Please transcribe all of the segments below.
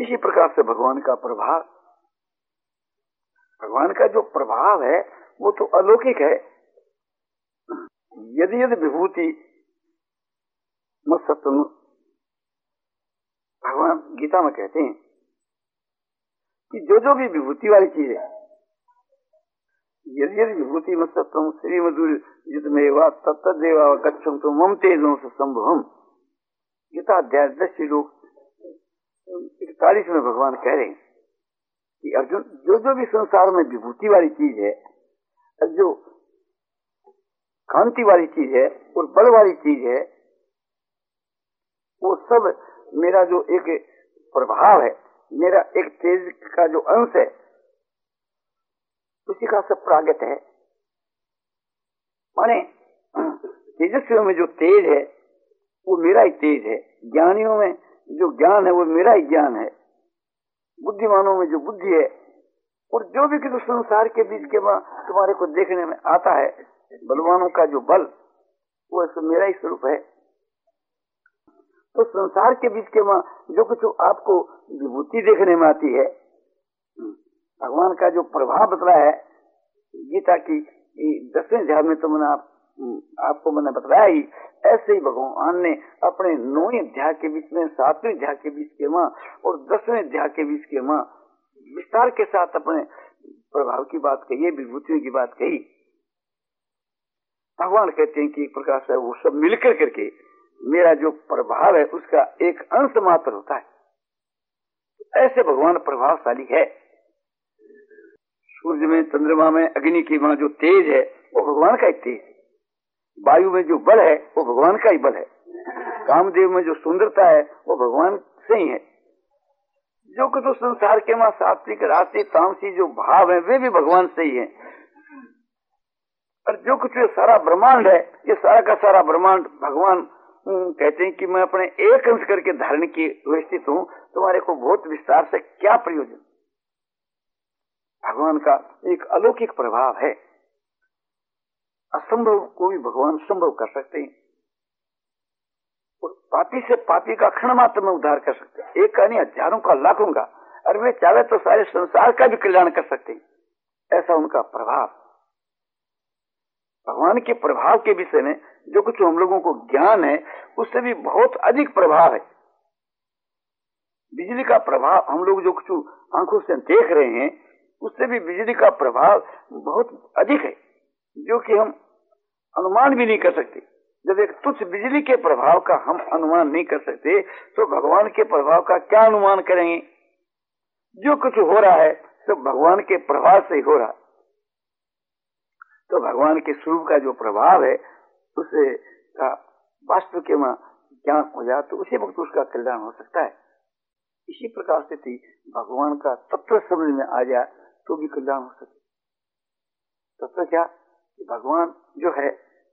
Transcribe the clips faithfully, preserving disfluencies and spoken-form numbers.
इसी प्रकार से भगवान का प्रभाव, भगवान का जो प्रभाव है वो तो अलौकिक है। यदि यदि विभूति मत्सत्व, भगवान गीता में कहते हैं कि जो जो भी विभूति वाली चीज है, यदि यदि विभूति मत्सत्व श्री मधुर युद्धमेवा तत्तदेवा गच्छं तो मम तेजो संभवम, गीता अध्याय दस श्लोक इकतालीस में भगवान कह रहे हैं कि अर्जुन, जो जो भी संसार में विभूति वाली चीज है, जो कांति वाली चीज है और बल वाली चीज है, वो सब मेरा जो एक प्रभाव है, मेरा एक तेज का जो अंश है, उसी का सब प्रागत है। माने तेजस्वियों में जो तेज है वो मेरा ही तेज है, ज्ञानियों में जो ज्ञान है वो मेरा ही ज्ञान है, बुद्धिमानों में जो बुद्धि है, और जो भी किसी संसार के बीच के तुम्हारे को देखने में आता है, बलवानों का जो बल, वो सब मेरा ही स्वरूप है। तो संसार के बीच के जो कुछ आपको विभूति देखने में आती है, भगवान का जो प्रभाव बतलाया है गीता की दसवें अध्याय में, तो मैंने आप, आपको मैंने बतलाया ही, ऐसे ही भगवान ने अपने नौवीं अध्याय के बीच में, सातवें अध्याय के बीच के माँ और दसवें अध्याय के बीच के माँ विस्तार के साथ अपने प्रभाव की बात कही है, विभूतियों की बात कही। भगवान कहते हैं कि एक प्रकार से वो सब मिलकर करके मेरा जो प्रभाव है उसका एक अंश मात्र होता है। ऐसे भगवान प्रभावशाली है। सूर्य में, चंद्रमा में, अग्नि की मां जो तेज है वो भगवान का ही तेज, वायु में जो बल है वो भगवान का ही बल है, कामदेव में जो सुंदरता है वो भगवान से ही है। जो कुछ तो संसार के मां सात्विक, राजसिक, तामसी जो भाव है वे भी भगवान से ही है। और जो कुछ सारा ब्रह्मांड है, ये सारा का सारा ब्रह्मांड भगवान कहते हैं कि मैं अपने एक अंश करके धारण की व्यवस्थित हूँ, तुम्हारे को बहुत विस्तार से क्या प्रयोजन। भगवान का एक अलौकिक प्रभाव है। असंभव को भी भगवान संभव कर सकते हैं, और पापी से पापी का क्षण मात्र में उद्धार कर सकते हैं, एक का नहीं हजारों का, लाखों का, और वे चाहे तो सारे संसार का भी कल्याण कर सकते हैं। ऐसा उनका प्रभाव। भगवान के प्रभाव के विषय में जो कुछ हम लोगों को ज्ञान है उससे भी बहुत अधिक प्रभाव है। बिजली का प्रभाव हम लोग जो कुछ आंखों से देख रहे हैं उससे भी बिजली का प्रभाव बहुत अधिक है, जो कि हम अनुमान भी नहीं कर सकते। जब एक तुच्छ बिजली के प्रभाव का हम अनुमान नहीं कर सकते तो भगवान के प्रभाव का क्या अनुमान करेंगे। जो कुछ हो रहा है सब भगवान के प्रभाव से ही हो रहा है। तो भगवान के स्वरूप का जो प्रभाव है उसे का वास्तव के में ज्ञान हो जाए तो उसी वक्त उसका कल्याण हो सकता है। इसी प्रकार से थी भगवान का तत्व समझ में आ जाए तो भी कल्याण हो सके। तत्व क्या कि भगवान जो है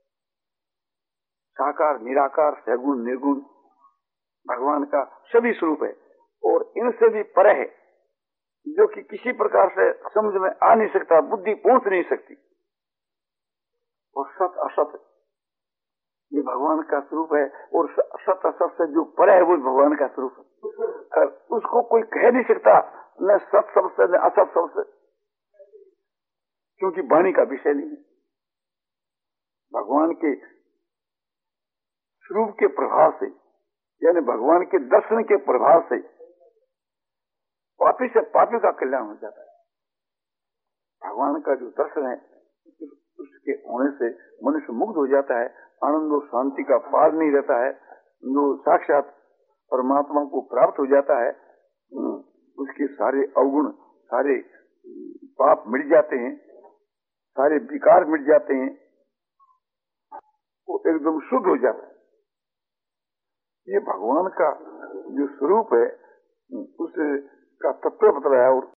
साकार, निराकार, सगुण, निर्गुण, भगवान का सभी स्वरूप है और इनसे भी परे है, जो कि किसी प्रकार से समझ में आ नहीं सकता, बुद्धि पहुंच नहीं सकती। और सत असत ये भगवान का स्वरूप है, और सत असत से जो परे है वो भगवान का स्वरूप है। उसको कोई कह नहीं सकता, न सत शब्द से न असत शब्द से, क्योंकि वाणी का विषय नहीं है। भगवान के स्वरूप के प्रभाव से, यानी भगवान के दर्शन के प्रभाव से पापी से पापी का कल्याण हो जाता है। भगवान का जो दर्शन है उसके होने से मनुष्य मुक्त हो जाता है, आनंद और शांति का पार नहीं रहता है, जो साक्षात परमात्मा को प्राप्त हो जाता है। उसके सारे अवगुण, सारे पाप मिट जाते हैं, सारे विकार मिट जाते हैं, वो एकदम शुद्ध हो जाता है। ये भगवान का जो स्वरूप है उसका तत्व बतलाया। और